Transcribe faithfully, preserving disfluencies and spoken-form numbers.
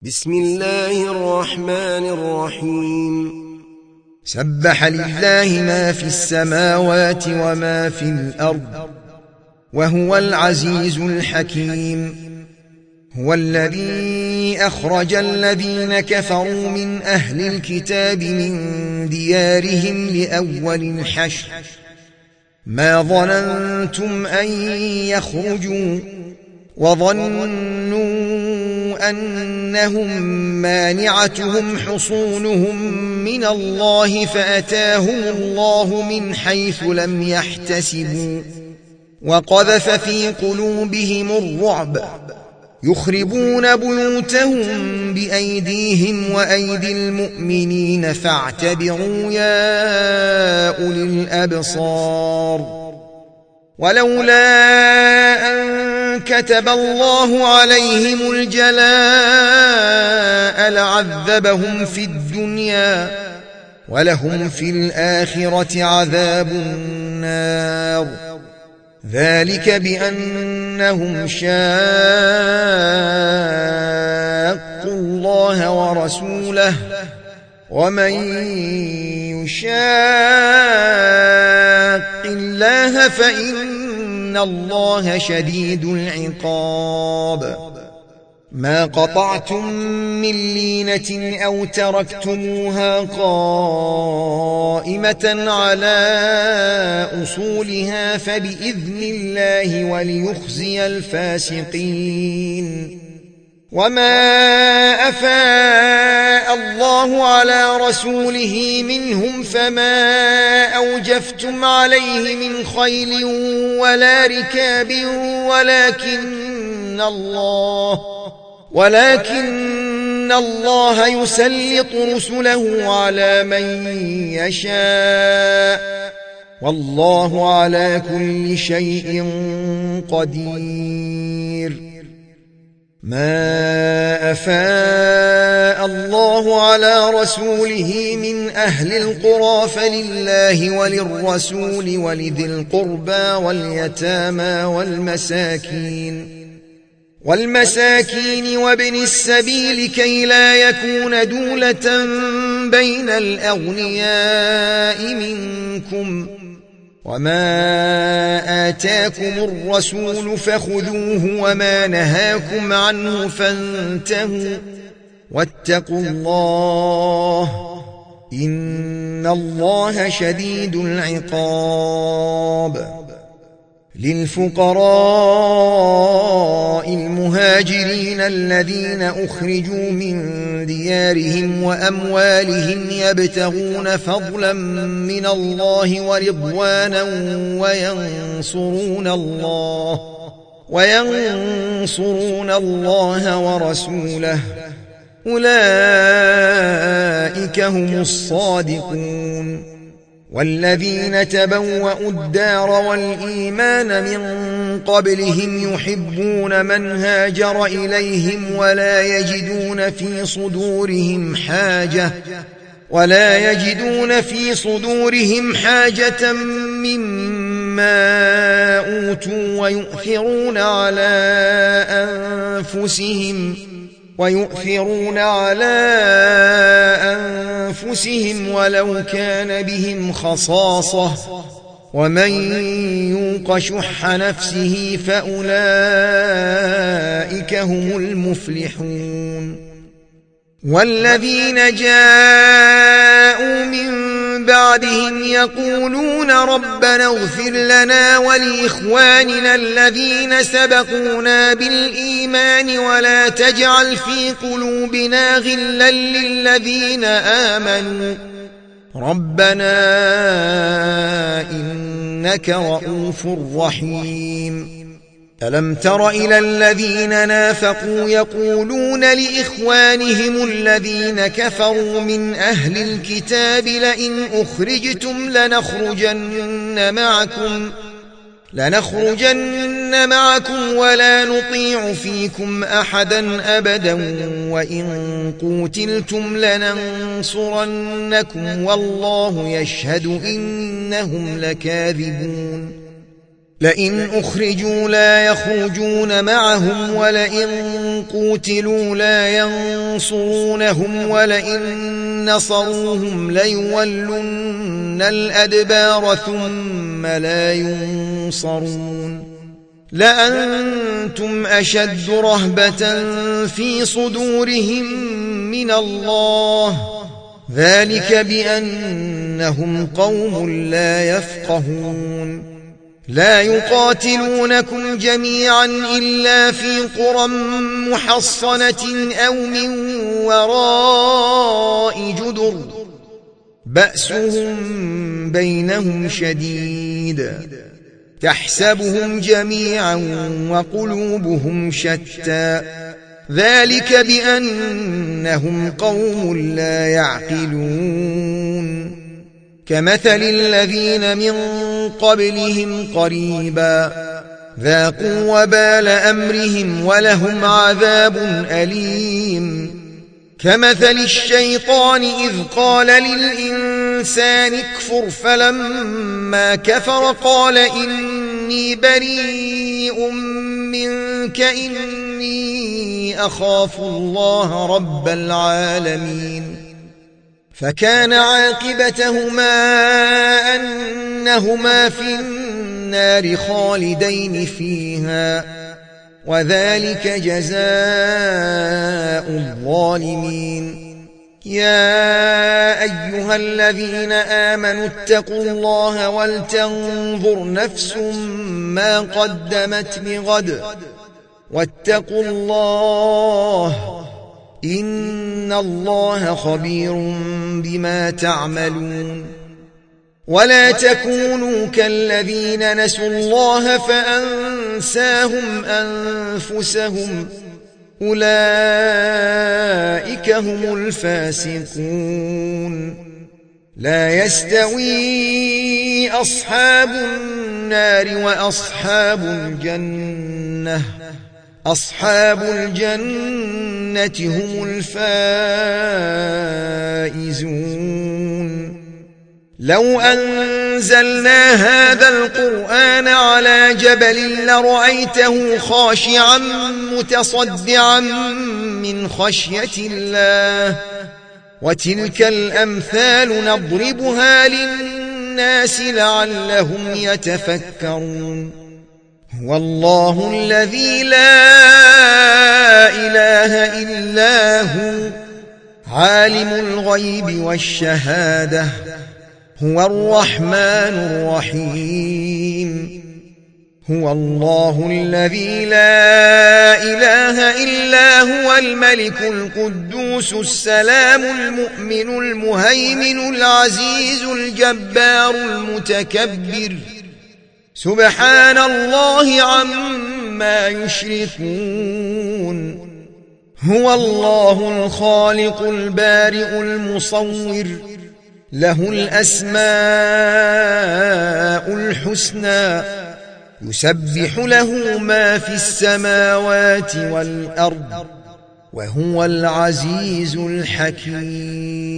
بسم الله الرحمن الرحيم سبح لله ما في السماوات وما في الأرض وهو العزيز الحكيم. هو الذي أخرج الذين كفروا من أهل الكتاب من ديارهم لأول الحشر ما ظننتم أن يخرجوا وظنوا أنهم مانعتهم حصونهم من الله فأتاهم الله من حيث لم يحتسبوا وقذف في قلوبهم الرعب يخربون بيوتهم بأيديهم وأيدي المؤمنين فاعتبروا يا أولي الأبصار. ولولا أن كتب الله عليهم الجلاء لعذبهم في الدنيا ولهم في الآخرة عذاب النار ذلك بأنهم شاقوا الله ورسوله ومن يشاق الله فإن الله شديد العقاب. ما قطعتم من لينة أو تركتموها قائمة على أصولها فبإذن الله وليخزي الفاسقين. وما أفاء الله على رسوله منهم فما أوجفتم عليه من خيل ولا ركاب ولكن الله ولكن الله يسلط رسله على من يشاء والله على كل شيء قدير. ما أفاء الله على رسوله من أهل القرى فلله وللرسول ولذي القربى واليتامى والمساكين والمساكين وابن السبيل كي لا يكون دولة بين الأغنياء منكم. وما آتاكم الرسول فخذوه وما نهاكم عنه فانتهوا واتقوا الله إن الله شديد العقاب. للفقراء المهاجرين الذين أخرجوا من ديارهم وأموالهم يبتغون فضلا من الله ورضوانا وينصرون الله وينصرون الله ورسوله أولئك هم الصادقون. والذين تبوأوا الدار والإيمان من قبلهم يحبون من هاجر إليهم ولا يجدون في صدورهم حاجة ولا يجدون في صدورهم حاجة مما أوتوا ويؤثرون على أنفسهم ويؤثرون على أنفسهم ولو كان بهم خصاصة ومن يوق شح نفسه فأولئك هم المفلحون. والذين جاءوا من بعدهم يقولون ربنا اغفر لنا ولإخواننا الذين سبقونا بالإيمان ولا تجعل في قلوبنا غلا للذين آمنوا ربنا إنك رؤوف رحيم. ألم تر إلى الذين نافقوا يقولون لإخوانهم الذين كفروا من أهل الكتاب لئن أخرجتم لنخرجن معكم لنخرجن معكم ولا نطيع فيكم أحدا أبدا وإن قوتلتم لننصرنكم والله يشهد إنهم لكاذبون. لئن أخرجوا لا يخرجون معهم ولئن قوتلوا لا ينصرونهم ولئن نصروهم ليولن الأدبار ثم لا ينصرون لأنتم أشد رهبة في صدورهم من الله ذلك بأنهم قوم لا يفقهون لا يقاتلونكم جميعا إلا في قرى محصنة أو من وراء جدر بأسهم بينهم شديد تحسبهم جميعا وقلوبهم شتى ذلك بأنهم قوم لا يعقلون كمثل الذين من قبلهم قريبا ذاقوا وبال أمرهم ولهم عذاب أليم كمثل الشيطان إذ قال للإنسان اكفر فلما كفر قال إني بريء منك إني أخاف الله رب العالمين فكان عاقبتهما أنهما في النار خالدين فيها وذلك جزاء الظالمين يا أيها الذين آمنوا اتقوا الله ولتنظر نفس ما قدمت لغد واتقوا الله إن الله خبير بما تعملون ولا تكونوا كالذين نسوا الله فأنساهم أنفسهم أولئك هم الفاسقون لا يستوي أصحاب النار وأصحاب الجنة أصحاب الجنة هم الفائزون لو أنزلنا هذا القرآن على جبل لرأيته خاشعا متصدعا من خشية الله وتلك الأمثال نضربها للناس لعلهم يتفكرون هو الله الذي لا إله إلا هو عالم الغيب والشهادة هو الرحمن الرحيم هو الله الذي لا إله إلا هو الملك القدوس السلام المؤمن المهيمن العزيز الجبار المتكبر سبحان الله عما يشركون هو الله الخالق البارئ المصور له الأسماء الحسنى يسبح له ما في السماوات والأرض وهو العزيز الحكيم.